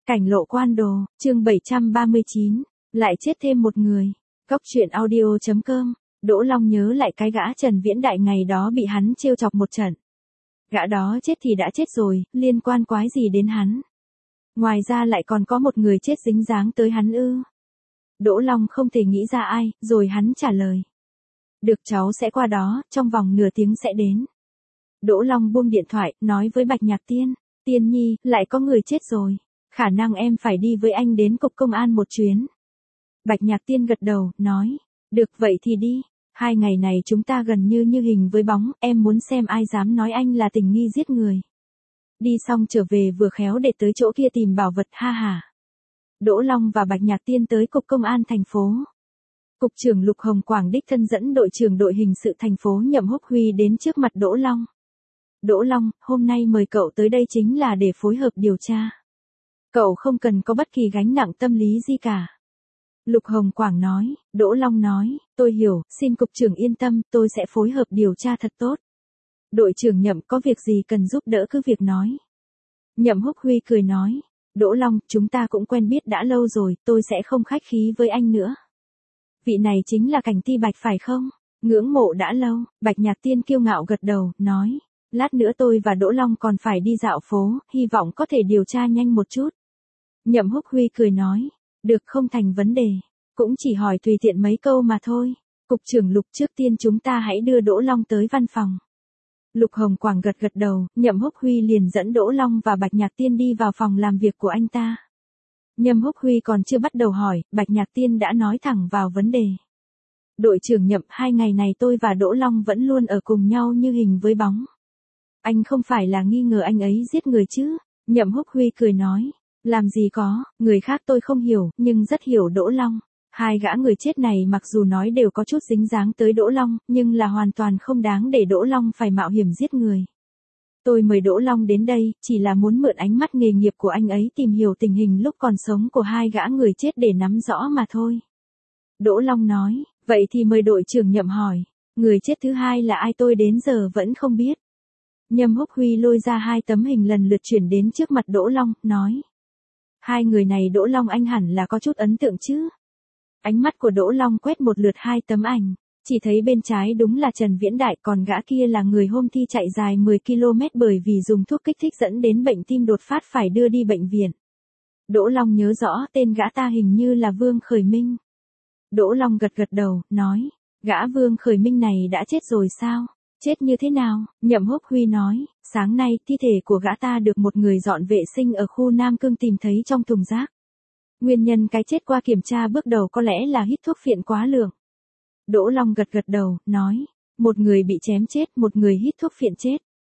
Cảnh lộ quan đồ, chương 739, lại chết thêm một người. Góc truyện audio.com, Đỗ Long nhớ lại cái gã Trần Viễn Đại ngày đó bị hắn trêu chọc một trận. Gã đó chết thì đã chết rồi, liên quan quái gì đến hắn. Ngoài ra lại còn có một người chết dính dáng tới hắn ư. Đỗ Long không thể nghĩ ra ai, rồi hắn trả lời. Được, cháu sẽ qua đó, trong vòng nửa tiếng sẽ đến. Đỗ Long buông điện thoại, nói với Bạch Nhạc Tiên, Tiên Nhi, lại có người chết rồi. Khả năng em phải đi với anh đến cục công an một chuyến. Bạch Nhạc Tiên gật đầu, nói, được vậy thì đi. 2 ngày này chúng ta gần như hình với bóng, em muốn xem ai dám nói anh là tình nghi giết người. Đi xong trở về vừa khéo để tới chỗ kia tìm bảo vật, ha ha. Đỗ Long và Bạch Nhạc Tiên tới cục công an thành phố. Cục trưởng Lục Hồng Quảng đích thân dẫn đội trưởng đội hình sự thành phố Nhậm Húc Huy đến trước mặt Đỗ Long. Đỗ Long, hôm nay mời cậu tới đây chính là để phối hợp điều tra. Cậu không cần có bất kỳ gánh nặng tâm lý gì cả. Lục Hồng Quảng nói, Đỗ Long nói, tôi hiểu, xin cục trưởng yên tâm, tôi sẽ phối hợp điều tra thật tốt. Đội trưởng Nhậm có việc gì cần giúp đỡ cứ việc nói. Nhậm Húc Huy cười nói, Đỗ Long, chúng ta cũng quen biết đã lâu rồi, tôi sẽ không khách khí với anh nữa. Vị này chính là Cảnh Ti Bạch phải không? Ngưỡng mộ đã lâu, Bạch Nhạc Tiên kiêu ngạo gật đầu, nói, lát nữa tôi và Đỗ Long còn phải đi dạo phố, hy vọng có thể điều tra nhanh một chút. Nhậm Húc Huy cười nói, được, không thành vấn đề, cũng chỉ hỏi tùy tiện mấy câu mà thôi. Cục trưởng Lục, trước tiên chúng ta hãy đưa Đỗ Long tới văn phòng. Lục Hồng Quảng gật đầu, Nhậm Húc Huy liền dẫn Đỗ Long và Bạch Nhạc Tiên đi vào phòng làm việc của anh ta. Nhậm Húc Huy còn chưa bắt đầu hỏi, Bạch Nhạc Tiên đã nói thẳng vào vấn đề. Đội trưởng Nhậm, 2 ngày này tôi và Đỗ Long vẫn luôn ở cùng nhau như hình với bóng. Anh không phải là nghi ngờ anh ấy giết người chứ? Nhậm Húc Huy cười nói, làm gì có, người khác tôi không hiểu, nhưng rất hiểu Đỗ Long. 2 gã người chết này mặc dù nói đều có chút dính dáng tới Đỗ Long, nhưng là hoàn toàn không đáng để Đỗ Long phải mạo hiểm giết người. Tôi mời Đỗ Long đến đây, chỉ là muốn mượn ánh mắt nghề nghiệp của anh ấy tìm hiểu tình hình lúc còn sống của 2 gã người chết để nắm rõ mà thôi. Đỗ Long nói, vậy thì mời đội trưởng Nhậm hỏi, người chết thứ 2 là ai, tôi đến giờ vẫn không biết. Nhậm Húc Huy lôi ra 2 tấm hình lần lượt chuyển đến trước mặt Đỗ Long, nói. 2 người này Đỗ Long anh hẳn là có chút ấn tượng chứ. Ánh mắt của Đỗ Long quét một lượt 2 tấm ảnh, chỉ thấy bên trái đúng là Trần Viễn Đại, còn gã kia là người hôm thi chạy dài 10 km bởi vì dùng thuốc kích thích dẫn đến bệnh tim đột phát phải đưa đi bệnh viện. Đỗ Long nhớ rõ tên gã ta hình như là Vương Khởi Minh. Đỗ Long gật đầu, nói, gã Vương Khởi Minh này đã chết rồi sao? Chết như thế nào? Nhậm Húc Huy nói, sáng nay thi thể của gã ta được một người dọn vệ sinh ở khu Nam Cương tìm thấy trong thùng rác. Nguyên nhân cái chết qua kiểm tra bước đầu có lẽ là hít thuốc phiện quá lượng. Đỗ Long gật đầu, nói, một người bị chém chết, một người hít thuốc phiện chết.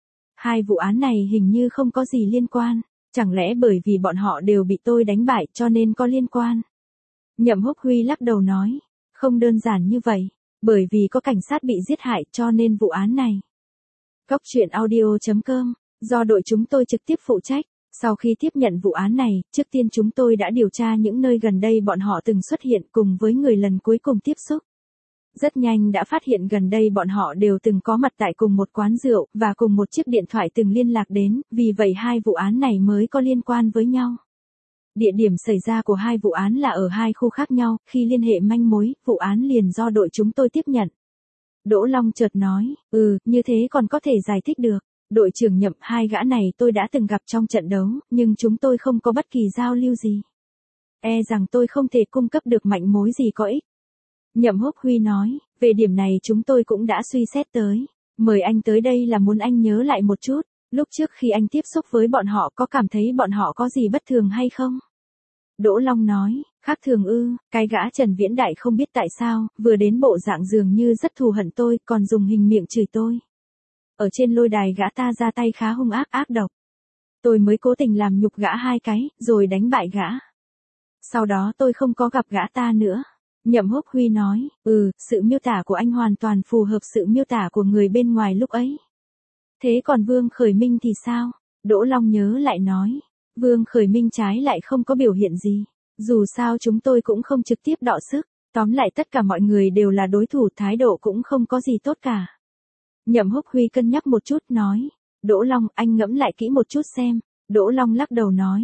2 vụ án này hình như không có gì liên quan, chẳng lẽ bởi vì bọn họ đều bị tôi đánh bại cho nên có liên quan? Nhậm Húc Huy lắc đầu nói, không đơn giản như vậy, bởi vì có cảnh sát bị giết hại cho nên vụ án này. Góc truyện audio.com, do đội chúng tôi trực tiếp phụ trách. Sau khi tiếp nhận vụ án này, trước tiên chúng tôi đã điều tra những nơi gần đây bọn họ từng xuất hiện cùng với người lần cuối cùng tiếp xúc. Rất nhanh đã phát hiện gần đây bọn họ đều từng có mặt tại cùng một quán rượu và cùng một chiếc điện thoại từng liên lạc đến, vì vậy 2 vụ án này mới có liên quan với nhau. Địa điểm xảy ra của 2 vụ án là ở 2 khu khác nhau, khi liên hệ manh mối, vụ án liền do đội chúng tôi tiếp nhận. Đỗ Long chợt nói, như thế còn có thể giải thích được. Đội trưởng Nhậm, 2 gã này tôi đã từng gặp trong trận đấu, nhưng chúng tôi không có bất kỳ giao lưu gì. E rằng tôi không thể cung cấp được manh mối gì có ích. Nhậm Húc Huy nói, về điểm này chúng tôi cũng đã suy xét tới. Mời anh tới đây là muốn anh nhớ lại một chút, lúc trước khi anh tiếp xúc với bọn họ có cảm thấy bọn họ có gì bất thường hay không? Đỗ Long nói, khác thường ư? Cái gã Trần Viễn Đại không biết tại sao, vừa đến bộ dạng dường như rất thù hận tôi, còn dùng hình miệng chửi tôi. Ở trên lôi đài gã ta ra tay khá hung ác độc. Tôi mới cố tình làm nhục gã 2 cái, rồi đánh bại gã. Sau đó tôi không có gặp gã ta nữa. Nhậm Húc Huy nói, sự miêu tả của anh hoàn toàn phù hợp sự miêu tả của người bên ngoài lúc ấy. Thế còn Vương Khởi Minh thì sao? Đỗ Long nhớ lại nói, Vương Khởi Minh trái lại không có biểu hiện gì. Dù sao chúng tôi cũng không trực tiếp đọ sức. Tóm lại tất cả mọi người đều là đối thủ, thái độ cũng không có gì tốt cả. Nhậm Húc Huy cân nhắc một chút nói, Đỗ Long, anh ngẫm lại kỹ một chút xem. Đỗ Long lắc đầu nói,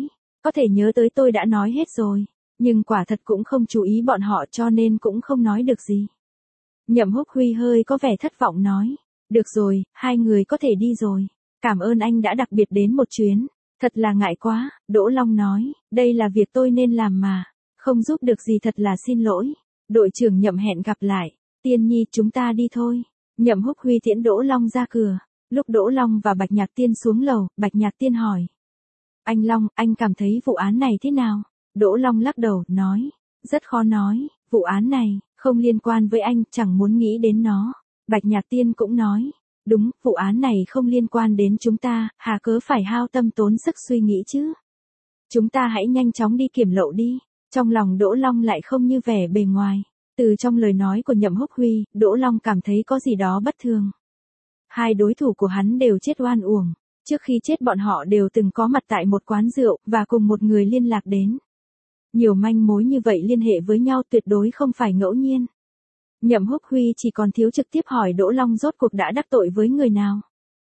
có thể nhớ tới tôi đã nói hết rồi, nhưng quả thật cũng không chú ý bọn họ cho nên cũng không nói được gì. Nhậm Húc Huy hơi có vẻ thất vọng nói, được rồi, hai người có thể đi rồi, cảm ơn anh đã đặc biệt đến một chuyến, thật là ngại quá, Đỗ Long nói, đây là việc tôi nên làm mà, không giúp được gì thật là xin lỗi. Đội trưởng Nhậm hẹn gặp lại, Tiên Nhi chúng ta đi thôi. Nhậm Húc Huy tiễn Đỗ Long ra cửa, lúc Đỗ Long và Bạch Nhạc Tiên xuống lầu, Bạch Nhạc Tiên hỏi. Anh Long, anh cảm thấy vụ án này thế nào? Đỗ Long lắc đầu, nói, rất khó nói, vụ án này, không liên quan với anh, chẳng muốn nghĩ đến nó. Bạch Nhạc Tiên cũng nói, đúng, vụ án này không liên quan đến chúng ta, hà cớ phải hao tâm tốn sức suy nghĩ chứ. Chúng ta hãy nhanh chóng đi kiểm lậu đi. Trong lòng Đỗ Long lại không như vẻ bề ngoài. Từ trong lời nói của Nhậm Húc Huy, Đỗ Long cảm thấy có gì đó bất thường. Hai đối thủ của hắn đều chết oan uổng. Trước khi chết bọn họ đều từng có mặt tại một quán rượu, và cùng một người liên lạc đến. Nhiều manh mối như vậy liên hệ với nhau tuyệt đối không phải ngẫu nhiên. Nhậm Húc Huy chỉ còn thiếu trực tiếp hỏi Đỗ Long rốt cuộc đã đắc tội với người nào.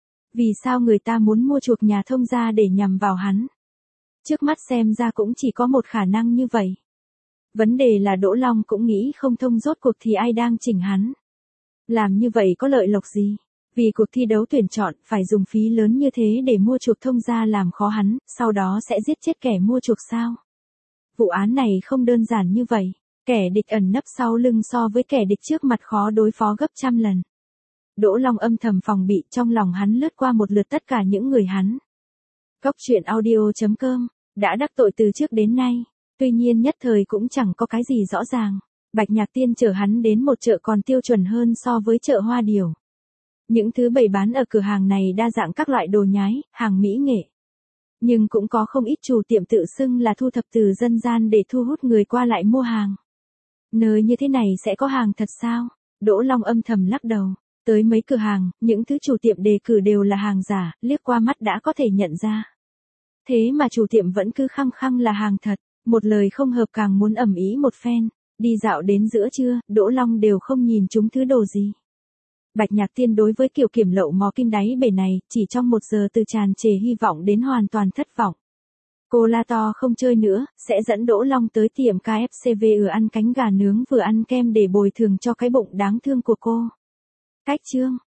Vì sao người ta muốn mua chuộc nhà thông gia để nhằm vào hắn? Trước mắt xem ra cũng chỉ có một khả năng như vậy. Vấn đề là Đỗ Long cũng nghĩ không thông rốt cuộc thì ai đang chỉnh hắn. Làm như vậy có lợi lộc gì? Vì cuộc thi đấu tuyển chọn phải dùng phí lớn như thế để mua chuộc thông gia làm khó hắn, sau đó sẽ giết chết kẻ mua chuộc sao? Vụ án này không đơn giản như vậy. Kẻ địch ẩn nấp sau lưng so với kẻ địch trước mặt khó đối phó gấp trăm lần. Đỗ Long âm thầm phòng bị, trong lòng hắn lướt qua một lượt tất cả những người hắn. Góc truyện audio.com đã đắc tội từ trước đến nay, tuy nhiên nhất thời cũng chẳng có cái gì rõ ràng. Bạch Nhạc Tiên chở hắn đến một chợ còn tiêu chuẩn hơn so với chợ Hoa Điểu. Những thứ bày bán ở cửa hàng này đa dạng các loại đồ nhái, hàng mỹ nghệ. Nhưng cũng có không ít chủ tiệm tự xưng là thu thập từ dân gian để thu hút người qua lại mua hàng. Nơi như thế này sẽ có hàng thật sao? Đỗ Long âm thầm lắc đầu. Tới mấy cửa hàng, những thứ chủ tiệm đề cử đều là hàng giả, liếc qua mắt đã có thể nhận ra. Thế mà chủ tiệm vẫn cứ khăng khăng là hàng thật, một lời không hợp càng muốn ầm ĩ một phen. Đi dạo đến giữa trưa, Đỗ Long đều không nhìn chúng thứ đồ gì. Bạch Nhạc Tiên đối với kiểu kiểm lậu mò kim đáy bể này, chỉ trong 1 giờ từ tràn trề hy vọng đến hoàn toàn thất vọng. Cô la to không chơi nữa, sẽ dẫn Đỗ Long tới tiệm KFC vừa ăn cánh gà nướng vừa ăn kem để bồi thường cho cái bụng đáng thương của cô. Cách chương